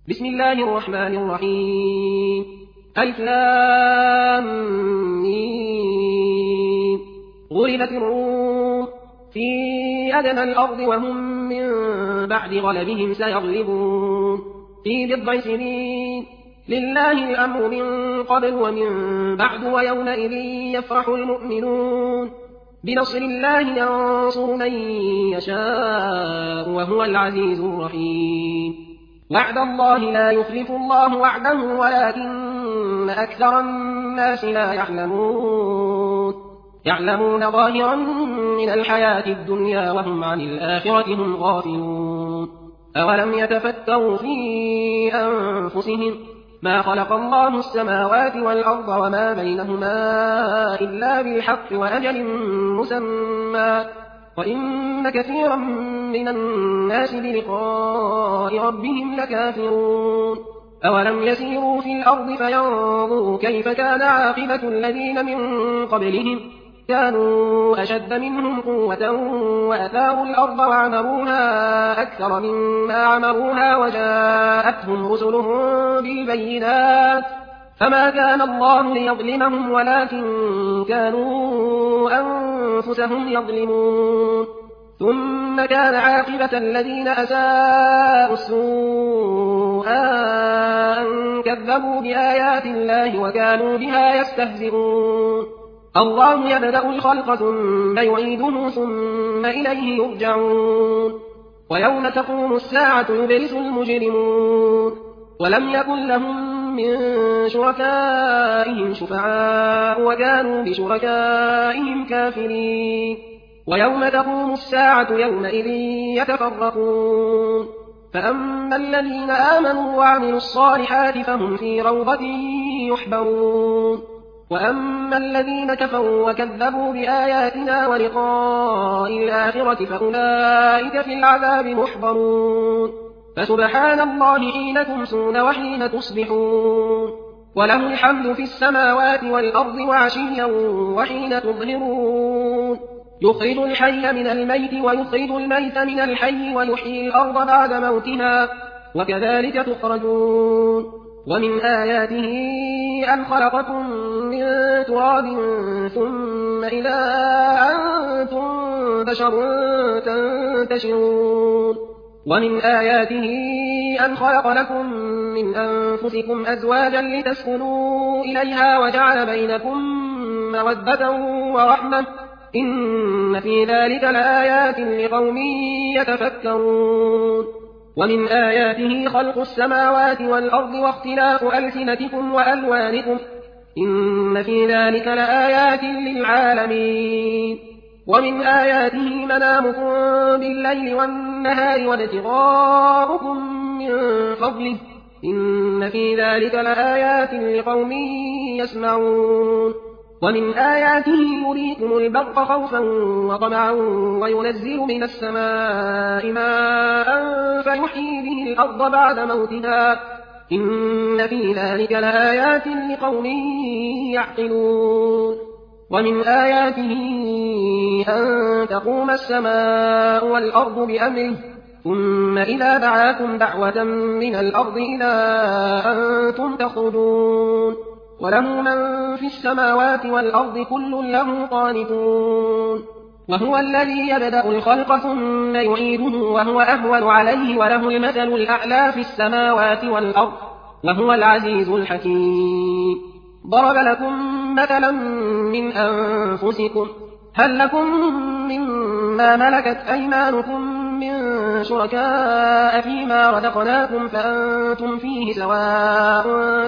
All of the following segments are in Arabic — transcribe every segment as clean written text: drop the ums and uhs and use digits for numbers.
بسم الله الرحمن الرحيم. ألف لام ميم. غلبت الروم في أدنى الأرض وهم من بعد غلبهم سيغلبون في بضع سنين. لله الأمر من قبل ومن بعد ويومئذ يفرح المؤمنون بنصر الله ينصر من يشاء وهو العزيز الرحيم. وعد الله لا يخلف الله وعده ولكن أكثر الناس لا يعلمون ظاهرا من الحياة الدنيا وهم عن الآخرة هم غافلون. أولم يتفكروا في أنفسهم ما خلق الله السماوات والأرض وما بينهما إلا بالحق وأجل مسمى وإن كثيرا من الناس بلقاء ربهم لكافرون. أولم يسيروا في الأرض فينظروا كيف كان عاقبة الذين من قبلهم كانوا أشد منهم قوة وأثاروا الأرض وعمروها أكثر مما عمروها وجاءتهم رسلهم بالبينات فما كان الله ليظلمهم ولكن كانوا أنفسهم يظلمون. ثم كان عاقبة الذين أساءوا السوء أن كذبوا بآيات الله وكانوا بها يستهزئون. الله يبدأ الخلق ثم يعيده ثم إليه يرجعون. ويوم تقوم الساعة يبلس المجرمون ولم يكن لهم من شركائهم شفعاء وكانوا بشركائهم كافرين. ويوم تقوم الساعة يومئذ يتفرقون فأما الذين آمنوا وعملوا الصالحات فهم في روضة يحبرون وأما الذين كفروا وكذبوا بآياتنا ولقاء الآخرة فأولئك في العذاب محضرون. فسبحان الله حين تمسون وحين تصبحون وله الحمد في السماوات والأرض وعشيا وحين تظهرون. يخرج الحي من الميت ويخرج الميت من الحي ويحيي الأرض بعد موتها وكذلك تخرجون. ومن آياته أن خلقكم من تراب ثم إذا أنتم بشر تنتشرون. ومن آياته أن خلق لكم من أنفسكم أزواجا لتسكنوا إليها وجعل بينكم مودة ورحمة إن في ذلك لآيات لقوم يتفكرون. ومن آياته خلق السماوات والأرض واختلاف ألسنتكم وألوانكم إن في ذلك لآيات للعالمين. ومن آياته منامكم بالليل والنهار وابتغاؤكم من فضله إن في ذلك لآيات لقوم يسمعون. ومن آياته يريكم البرق خوفا وطمعا وينزل من السماء ماء فيحيي به الأرض بعد موتها إن في ذلك لآيات لقوم يعقلون. ومن آياته أن تقوم السماء والأرض بأمره ثم إذا دعاكم دعوة من الأرض إذا أنتم تخرجون. وله من في السماوات والأرض كل له قانتون. وهو الذي يبدأ الخلق ثم يعيده وهو أهون عليه وله المثل الأعلى في السماوات والأرض وهو العزيز الحكيم. ضرب لكم مثلا من أنفسكم هل لكم مما ملكت أيمانكم من شركاء فيما رزقناكم فأنتم فيه سواء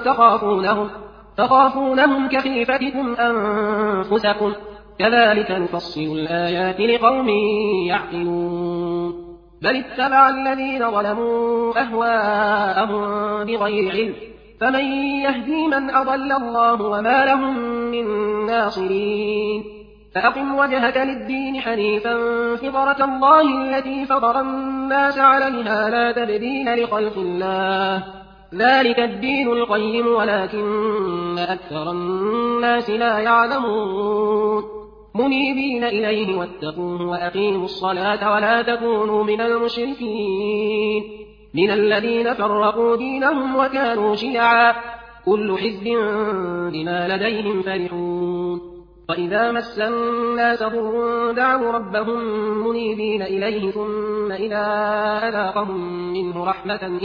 تخافونهم كخيفتكم أنفسكم كذلك نفصل الآيات لقوم يعقلون. بل اتبع الذين ظلموا أهواءهم بغير علم فمن يهدي من أضل الله وما لهم من ناصرين. فأقم وجهك للدين حنيفا فطرة الله التي فطر الناس عليها لا تبديل لخلق الله ذلك الدين القيم ولكن أكثر الناس لا يعلمون. منيبين إليه واتقوه وأقيموا الصلاة ولا تكونوا من المشركين. من الذين فرقوا دينهم وكانوا شيعا كل حزب بما لديهم فرحون وإذا مس الناس ضر دعوا ربهم منيبين إليه ثم إذا أذاقهم منه رحمة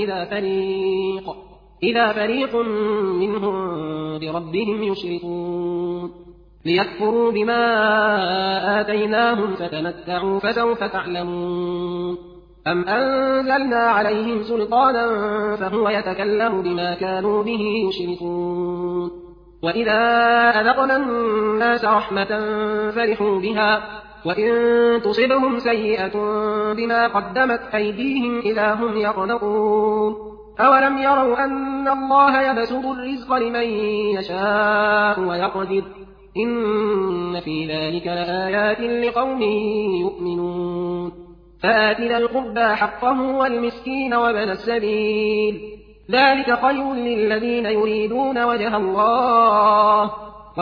إذا فريق منهم بربهم يشركون ليكفروا بما آتيناهم فتمتعوا فسوف تعلمون أم أنزلنا عليهم سلطانا فهو يتكلم بما كانوا به يشركون وإذا أذقنا الناس رحمة فرحوا بها وإن تصبهم سيئة بما قدمت أيديهم إذا هم يقنطون أولم يروا أن الله يبسط الرزق لمن يشاء ويقدر إن في ذلك لآيات لقوم يؤمنون فآت ذا القربى حقه والمسكين وابن السبيل ذلك خير للذين يريدون وجه الله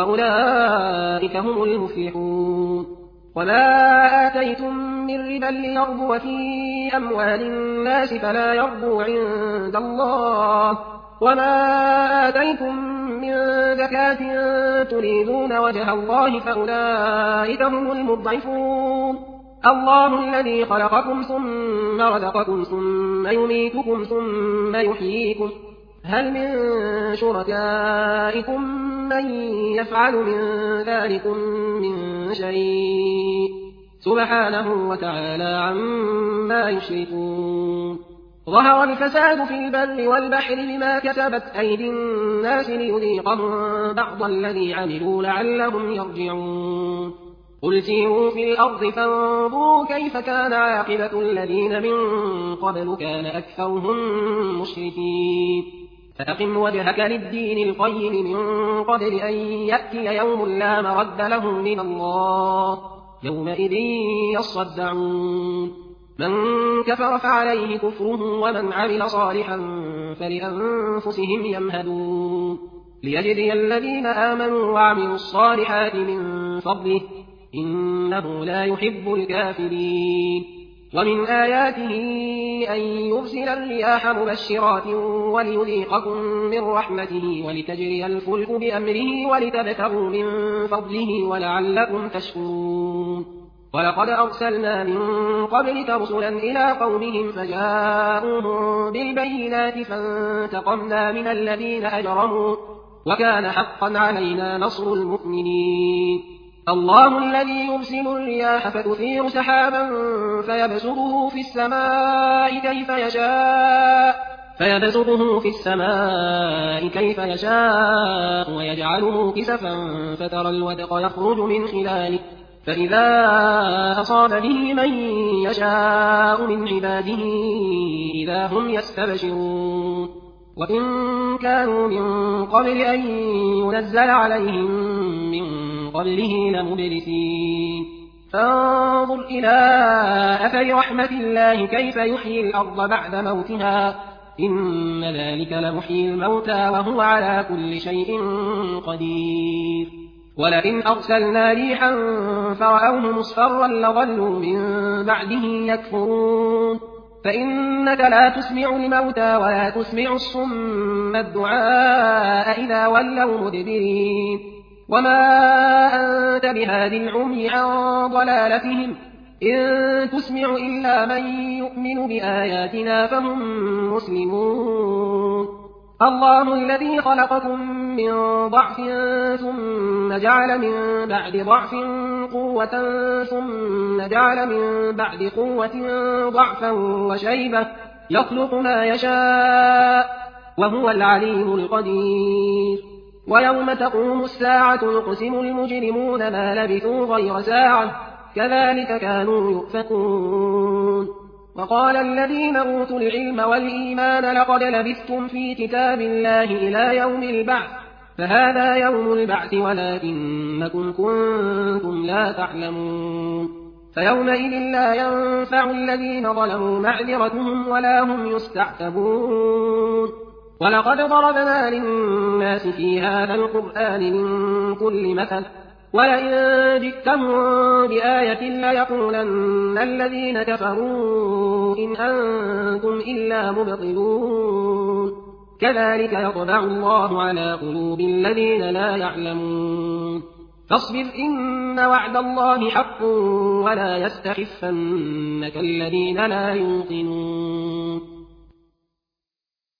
وأولئك هم المفلحون وما آتيتم من ربا ليربو في أموال الناس فلا يربو عند الله وما آتيتم من زكاة تريدون وجه الله فأولئك هم المضعفون الله الذي خلقكم ثم رزقكم ثم يميتكم ثم يحييكم هل من شركائكم من يفعل من ذلكم من شيء سبحانه وتعالى عما يشركون ظهر الفساد في البر والبحر بما كسبت أيدي الناس ليذيقهم بعض الذي عملوا لعلهم يرجعون قل سيروا في الأرض فانظروا كيف كان عاقبة الذين من قبل كان أكثرهم مشركين فأقم وجهك للدين القيم من قبل أن يأتي يوم لا مرد له من الله يومئذ يصدعون من كفر فعليه كفره ومن عمل صالحا فلأنفسهم يمهدون ليجزي الذين آمنوا وعملوا الصالحات من فضله إنه لا يحب الكافرين ومن آياته أن يرسل الرياح مبشرات وليذيقكم من رحمته ولتجري الفلك بأمره ولتبتغوا من فضله ولعلكم تشكرون ولقد أرسلنا من قبلك رسلا إلى قومهم فجاءوهم بالبينات فانتقمنا من الذين أجرموا وكان حقا علينا نصر المؤمنين الله الذي يرسل الرياح فتثير سحابا فيبسطه في السماء كيف يشاء ويجعله كسفا فترى الودق يخرج من خلاله فإذا أصاب به من يشاء من عباده إذا هم يستبشرون وإن كانوا من قبل أن ينزل عليهم من قبله لمبلسين فانظر إلى أثر رحمة الله كيف يحيي الأرض بعد موتها إن ذلك لمحيي الموتى وهو على كل شيء قدير ولئن أرسلنا ريحا فرأوه مصفرا لظلوا من بعده يكفرون فإنك لا تسمع الموتى ولا تسمع الصم الدعاء إذا ولوا مدبرين وما أنت بهاد العمي عن ضلالتهم إن تسمع إلا من يؤمن بآياتنا فهم مسلمون الله الذي خلقكم من ضعف ثم جعل من بعد ضعف قوة ثم جعل من بعد قوة ضعفا وشيبة يخلق ما يشاء وهو العليم القدير ويوم تقوم الساعة يقسم المجرمون ما لبثوا غير ساعة كذلك كانوا يؤفكون وقال الذين أوتوا العلم والإيمان لقد لبثتم في كتاب الله إلى يوم البعث فهذا يوم البعث ولكنكم كنتم لا تعلمون فيومئذ لا ينفع الذين ظلموا معذرتهم ولا هم يستعتبون ولقد ضربنا للناس في هذا القرآن من كل مثل ولئن جئتهم بآية ليقولن الذين كفروا إن أنتم إلا مبطلون كذلك يطبع الله على قلوب الذين لا يعلمون فاصبر إن وعد الله حق ولا يستخفنك الذين لا يوقنون